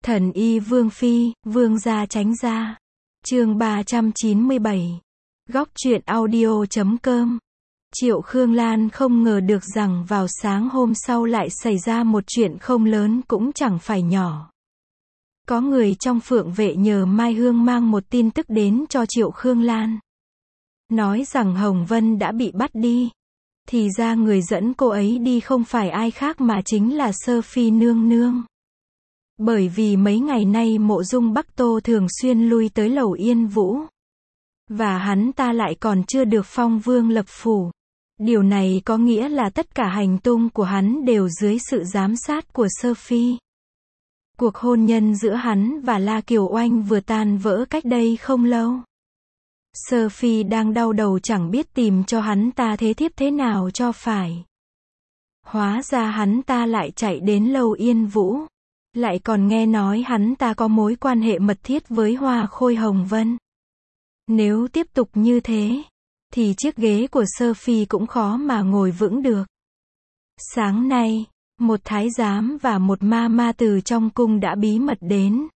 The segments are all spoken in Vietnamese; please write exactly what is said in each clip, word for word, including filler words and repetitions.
Thần y Vương Phi, Vương gia tránh ra. Chương ba trăm chín mươi bảy. Góc truyện audio chấm com. Triệu Khương Lan không ngờ được rằng vào sáng hôm sau lại xảy ra một chuyện không lớn cũng chẳng phải nhỏ. Có người trong Phượng Vệ nhờ Mai Hương mang một tin tức đến cho Triệu Khương Lan. Nói rằng Hồng Vân đã bị bắt đi. Thì ra người dẫn cô ấy đi không phải ai khác mà chính là Sơ Phi nương nương. Bởi vì mấy ngày nay Mộ Dung Bắc Tô thường xuyên lui tới Lầu Yên Vũ. Và hắn ta lại còn chưa được phong vương lập phủ. Điều này có nghĩa là tất cả hành tung của hắn đều dưới sự giám sát của Sơ Phi. Cuộc hôn nhân giữa hắn và La Kiều Oanh vừa tan vỡ cách đây không lâu. Sơ Phi đang đau đầu chẳng biết tìm cho hắn ta thế thiếp thế nào cho phải. Hóa ra hắn ta lại chạy đến Lầu Yên Vũ. Lại còn nghe nói hắn ta có mối quan hệ mật thiết với Hoa Khôi Hồng Vân. Nếu tiếp tục như thế, thì chiếc ghế của Sơ Phi cũng khó mà ngồi vững được. Sáng nay, một thái giám và một ma ma từ trong cung đã bí mật đến.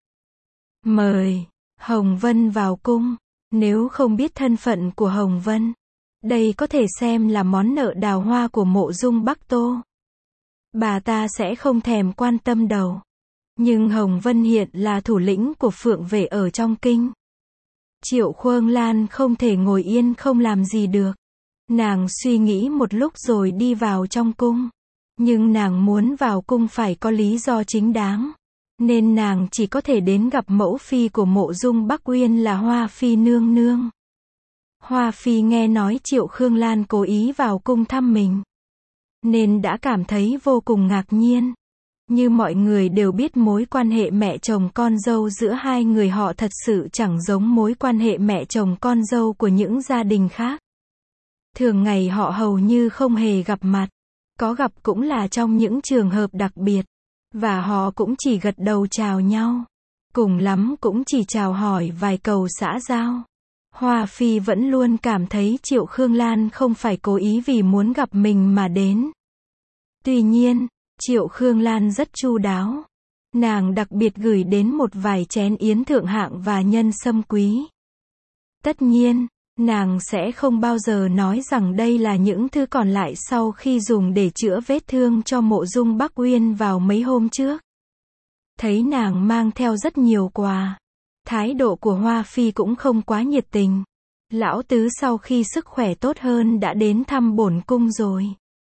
Mời Hồng Vân vào cung. Nếu không biết thân phận của Hồng Vân, đây có thể xem là món nợ đào hoa của Mộ Dung Bắc Tô. Bà ta sẽ không thèm quan tâm đâu. Nhưng Hồng Vân hiện là thủ lĩnh của Phượng Vệ ở trong kinh. Triệu Khương Lan không thể ngồi yên không làm gì được. Nàng suy nghĩ một lúc rồi đi vào trong cung. Nhưng nàng muốn vào cung phải có lý do chính đáng. Nên nàng chỉ có thể đến gặp mẫu phi của Mộ Dung Bắc Uyên là Hoa Phi nương nương. Hoa Phi nghe nói Triệu Khương Lan cố ý vào cung thăm mình, nên đã cảm thấy vô cùng ngạc nhiên. Như mọi người đều biết mối quan hệ mẹ chồng con dâu giữa hai người họ thật sự chẳng giống mối quan hệ mẹ chồng con dâu của những gia đình khác. Thường ngày họ hầu như không hề gặp mặt. Có gặp cũng là trong những trường hợp đặc biệt. Và họ cũng chỉ gật đầu chào nhau. Cùng lắm cũng chỉ chào hỏi vài câu xã giao. Hoa Phi vẫn luôn cảm thấy Triệu Khương Lan không phải cố ý vì muốn gặp mình mà đến. Tuy nhiên, Triệu Khương Lan rất chu đáo. Nàng đặc biệt gửi đến một vài chén yến thượng hạng và nhân sâm quý. Tất nhiên, nàng sẽ không bao giờ nói rằng đây là những thứ còn lại sau khi dùng để chữa vết thương cho Mộ Dung Bắc Uyên vào mấy hôm trước. Thấy nàng mang theo rất nhiều quà. Thái độ của Hoa Phi cũng không quá nhiệt tình. Lão tứ sau khi sức khỏe tốt hơn đã đến thăm bổn cung rồi.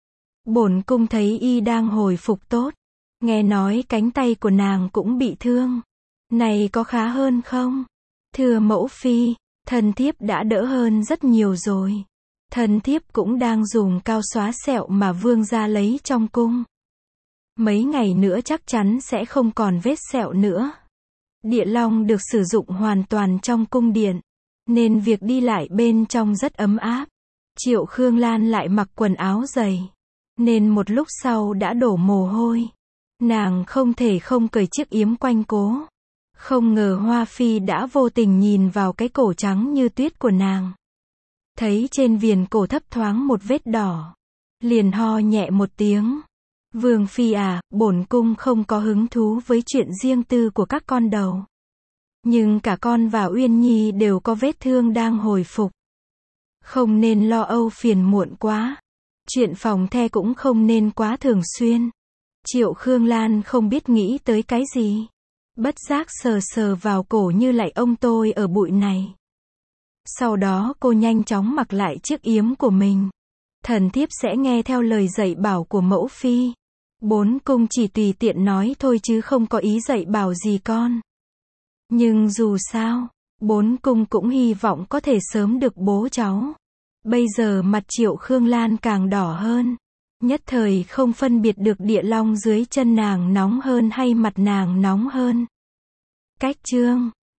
Bổn cung thấy y đang hồi phục tốt. Nghe nói cánh tay của nàng cũng bị thương. Này có khá hơn không? Thưa mẫu phi, thần thiếp đã đỡ hơn rất nhiều rồi. Thần thiếp cũng đang dùng cao xóa sẹo mà vương gia lấy trong cung. Mấy ngày nữa chắc chắn sẽ không còn vết sẹo nữa. Địa long được sử dụng hoàn toàn trong cung điện, nên việc đi lại bên trong rất ấm áp. Triệu Khương Lan lại mặc quần áo dày, nên một lúc sau đã đổ mồ hôi. Nàng không thể không cởi chiếc yếm quanh cố. Không ngờ Hoa Phi đã vô tình nhìn vào cái cổ trắng như tuyết của nàng. Thấy trên viền cổ thấp thoáng một vết đỏ. Liền ho nhẹ một tiếng. Vương Phi à, bổn cung không có hứng thú với chuyện riêng tư của các con đâu. Nhưng cả con và Uyên Nhi đều có vết thương đang hồi phục. Không nên lo âu phiền muộn quá. Chuyện phòng the cũng không nên quá thường xuyên. Triệu Khương Lan không biết nghĩ tới cái gì. Bất giác sờ sờ vào cổ như lại ông tôi ở bụi này. Sau đó cô nhanh chóng mặc lại chiếc yếm của mình. Thần thiếp sẽ nghe theo lời dạy bảo của mẫu phi. Bốn cung chỉ tùy tiện nói thôi chứ không có ý dạy bảo gì con. Nhưng dù sao, bốn cung cũng hy vọng có thể sớm được bố cháu. Bây giờ mặt Triệu Khương Lan càng đỏ hơn. Nhất thời không phân biệt được địa long dưới chân nàng nóng hơn hay mặt nàng nóng hơn. Cách chương